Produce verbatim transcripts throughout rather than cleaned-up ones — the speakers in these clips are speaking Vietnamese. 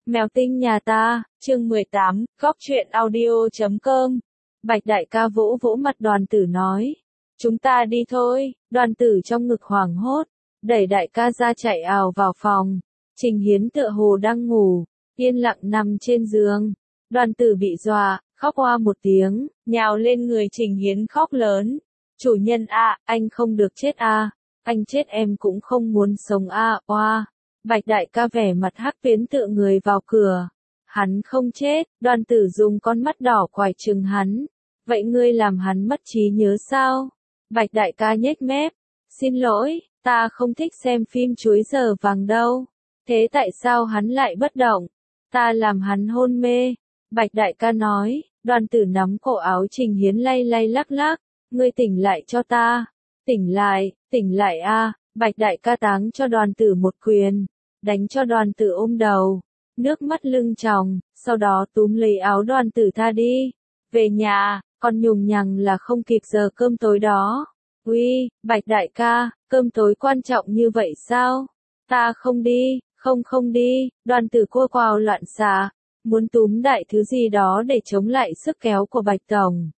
Mèo tinh nhà ta, chương mười tám, góc truyện audio chấm com. Bạch đại ca vỗ vỗ mặt Đoàn Tử nói. Chúng ta đi thôi. Đoàn Tử trong ngực hoảng hốt, đẩy đại ca ra chạy ào vào phòng. Trình Hiến tựa hồ đang ngủ, yên lặng nằm trên giường. Đoàn Tử bị dọa, khóc oa một tiếng, nhào lên người Trình Hiến khóc lớn. Chủ nhân a, anh không được chết a, anh chết em cũng không muốn sống a, oa. Bạch đại ca vẻ mặt hắc phiến tựa người vào cửa. Hắn không chết. Đoàn Tử dùng con mắt đỏ quải trừng hắn. Vậy ngươi làm hắn mất trí nhớ sao? Bạch đại ca nhếch mép. Xin lỗi, ta không thích xem phim chuối giờ vàng đâu. Thế tại sao hắn lại bất động? Ta làm hắn hôn mê. Bạch đại ca nói. Đoàn Tử nắm cổ áo Trình Hiến lay lay lắc lắc. Ngươi tỉnh lại cho ta. Tỉnh lại, tỉnh lại a. Bạch đại ca táng cho Đoàn Tử một quyền, đánh cho Đoàn Tử ôm đầu, nước mắt lưng tròng, sau đó túm lấy áo Đoàn Tử tha đi. Về nhà, còn nhùng nhằng là không kịp giờ cơm tối đó. Uy, Bạch đại ca, cơm tối quan trọng như vậy sao? Ta không đi, không không đi. Đoàn Tử cua quào loạn xạ, muốn túm đại thứ gì đó để chống lại sức kéo của Bạch tổng.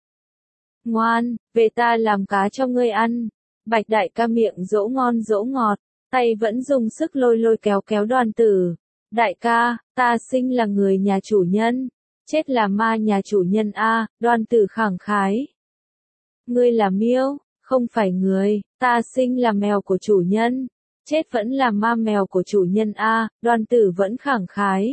Ngoan, về ta làm cá cho ngươi ăn. Bạch đại ca miệng dỗ ngon dỗ ngọt, tay vẫn dùng sức lôi lôi kéo kéo Đoàn Tử. Đại ca, ta sinh là người nhà chủ nhân, chết là ma nhà chủ nhân a. Đoàn Tử khẳng khái. Ngươi là miêu, không phải người, ta sinh là mèo của chủ nhân, chết vẫn là ma mèo của chủ nhân a. Đoàn Tử vẫn khẳng khái.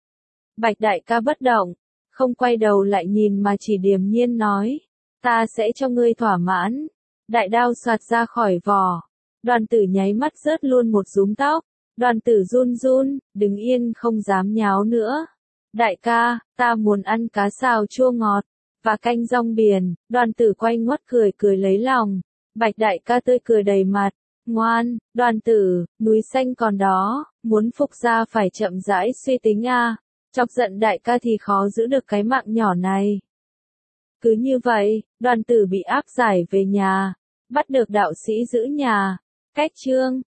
Bạch đại ca bất động, không quay đầu lại nhìn mà chỉ điềm nhiên nói, ta sẽ cho ngươi thỏa mãn. Đại đao xoạt ra khỏi vỏ. Đoàn Tử nháy mắt rớt luôn một rúm tóc. Đoàn Tử run run, đứng yên không dám nháo nữa. Đại ca, ta muốn ăn cá xào chua ngọt, và canh rong biển. Đoàn Tử quay ngoắt cười cười lấy lòng. Bạch đại ca tươi cười đầy mặt. Ngoan, Đoàn Tử, núi xanh còn đó, muốn phục ra phải chậm rãi suy tính a. Chọc giận đại ca thì khó giữ được cái mạng nhỏ này. Cứ như vậy, Đoàn Tử bị áp giải về nhà, bắt được đạo sĩ giữ nhà. Cách chương